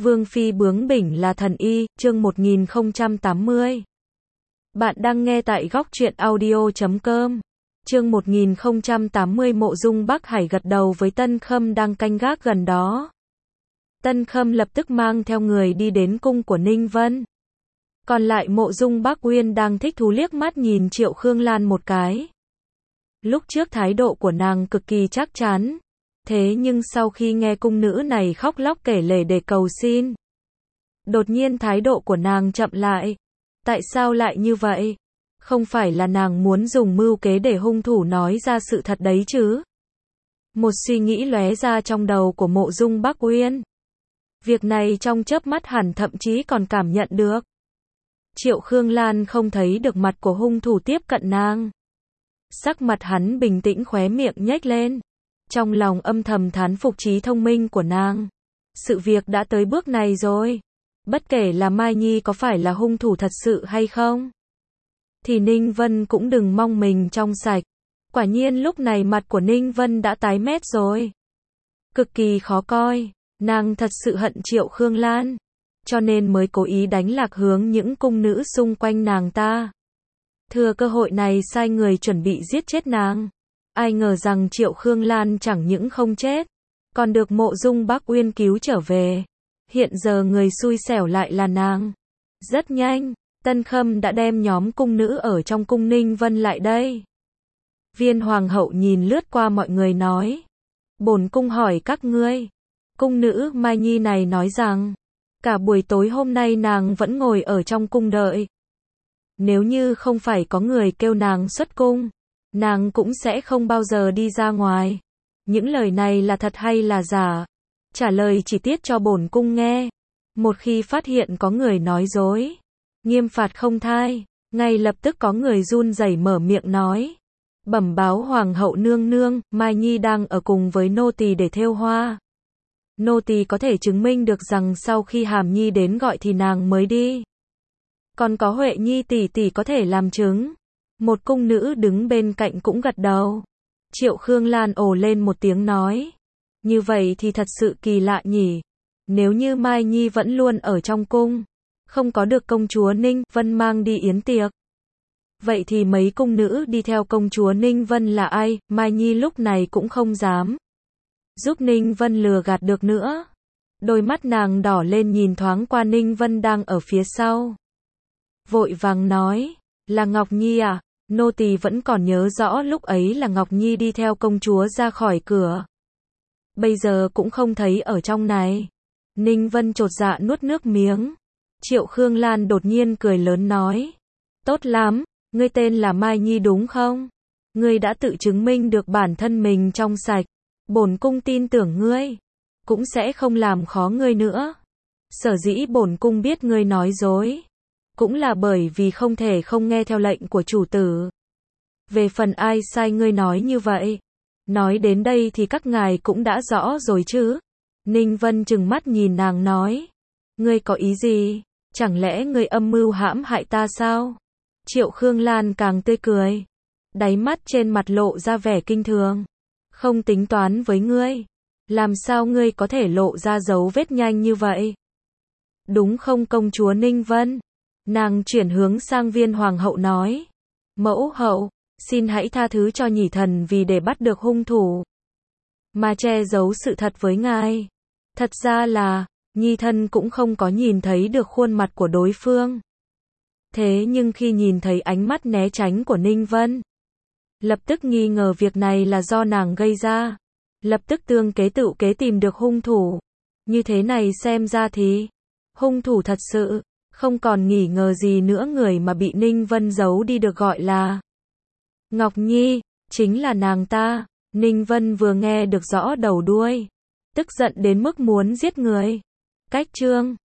Vương phi bướng bỉnh là thần y, chương 1080. Bạn đang nghe tại góc truyện audio.com. Chương 1080 Mộ Dung Bắc Hải gật đầu với Tân Khâm đang canh gác gần đó. Tân Khâm lập tức mang theo người đi đến cung của Ninh Vân. Còn lại Mộ Dung Bắc Uyên đang thích thú liếc mắt nhìn Triệu Khương Lan một cái. Lúc trước thái độ của nàng cực kỳ chắc chắn. Thế nhưng sau khi nghe cung nữ này khóc lóc kể lể để cầu xin, đột nhiên thái độ của nàng chậm lại. Tại sao lại như vậy? Không phải là nàng muốn dùng mưu kế để hung thủ nói ra sự thật đấy chứ? Một suy nghĩ lóe ra trong đầu của Mộ Dung Bắc Uyên. Việc này trong chớp mắt hẳn thậm chí còn cảm nhận được. Triệu Khương Lan không thấy được mặt của hung thủ tiếp cận nàng. Sắc mặt hắn bình tĩnh, khóe miệng nhếch lên. Trong lòng âm thầm thán phục trí thông minh của nàng. Sự việc đã tới bước này rồi. Bất kể là Mai Nhi có phải là hung thủ thật sự hay không, thì Ninh Vân cũng đừng mong mình trong sạch. Quả nhiên lúc này mặt của Ninh Vân đã tái mét rồi. Cực kỳ khó coi. Nàng thật sự hận Triệu Khương Lan. Cho nên mới cố ý đánh lạc hướng những cung nữ xung quanh nàng ta. Thừa cơ hội này sai người chuẩn bị giết chết nàng. Ai ngờ rằng Triệu Khương Lan chẳng những không chết, còn được Mộ Dung Bắc Uyên cứu trở về. Hiện giờ người xui xẻo lại là nàng. Rất nhanh, Tân Khâm đã đem nhóm cung nữ ở trong cung Ninh Vân lại đây. Viên hoàng hậu nhìn lướt qua mọi người nói: bổn cung hỏi các ngươi. Cung nữ Mai Nhi này nói rằng, cả buổi tối hôm nay nàng vẫn ngồi ở trong cung đợi. Nếu như không phải có người kêu nàng xuất cung, nàng cũng sẽ không bao giờ đi ra ngoài. Những lời này là thật hay là giả? Trả lời chi tiết cho bổn cung nghe. Một khi phát hiện có người nói dối, nghiêm phạt không thai. Ngay lập tức có người run rẩy mở miệng nói: bẩm báo hoàng hậu nương nương, Mai Nhi đang ở cùng với nô tỳ để thêu hoa. Nô tỳ có thể chứng minh được rằng sau khi Hàm Nhi đến gọi thì nàng mới đi. Còn có Huệ Nhi tỷ tỷ có thể làm chứng. Một cung nữ đứng bên cạnh cũng gật đầu. Triệu Khương Lan ồ lên một tiếng nói: như vậy thì thật sự kỳ lạ nhỉ. Nếu như Mai Nhi vẫn luôn ở trong cung, không có được công chúa Ninh Vân mang đi yến tiệc, vậy thì mấy cung nữ đi theo công chúa Ninh Vân là ai? Mai Nhi lúc này cũng không dám giúp Ninh Vân lừa gạt được nữa. Đôi mắt nàng đỏ lên nhìn thoáng qua Ninh Vân đang ở phía sau. Vội vàng nói: là Ngọc Nhi à? Nô tỳ vẫn còn nhớ rõ lúc ấy là Ngọc Nhi đi theo công chúa ra khỏi cửa. Bây giờ cũng không thấy ở trong này. Ninh Vân chột dạ nuốt nước miếng. Triệu Khương Lan đột nhiên cười lớn nói: tốt lắm, ngươi tên là Mai Nhi đúng không? Ngươi đã tự chứng minh được bản thân mình trong sạch. Bổn cung tin tưởng ngươi, cũng sẽ không làm khó ngươi nữa. Sở dĩ bổn cung biết ngươi nói dối, cũng là bởi vì không thể không nghe theo lệnh của chủ tử. Về phần ai sai ngươi nói như vậy, nói đến đây thì các ngài cũng đã rõ rồi chứ. Ninh Vân trừng mắt nhìn nàng nói: ngươi có ý gì? Chẳng lẽ ngươi âm mưu hãm hại ta sao? Triệu Khương Lan càng tươi cười, đáy mắt trên mặt lộ ra vẻ kinh thường. Không tính toán với ngươi, làm sao ngươi có thể lộ ra dấu vết nhanh như vậy? Đúng không công chúa Ninh Vân? Nàng chuyển hướng sang Viên hoàng hậu nói: mẫu hậu, xin hãy tha thứ cho nhỉ thần vì để bắt được hung thủ mà che giấu sự thật với ngài. Thật ra là, nhi thân cũng không có nhìn thấy được khuôn mặt của đối phương. Thế nhưng khi nhìn thấy ánh mắt né tránh của Ninh Vân, lập tức nghi ngờ việc này là do nàng gây ra. Lập tức tương kế tựu kế tìm được hung thủ. Như thế này xem ra thì hung thủ thật sự không còn nghi ngờ gì nữa. Người mà bị Ninh Vân giấu đi được gọi là Ngọc Nhi, chính là nàng ta. Ninh Vân vừa nghe được rõ đầu đuôi, tức giận đến mức muốn giết người. Cách chương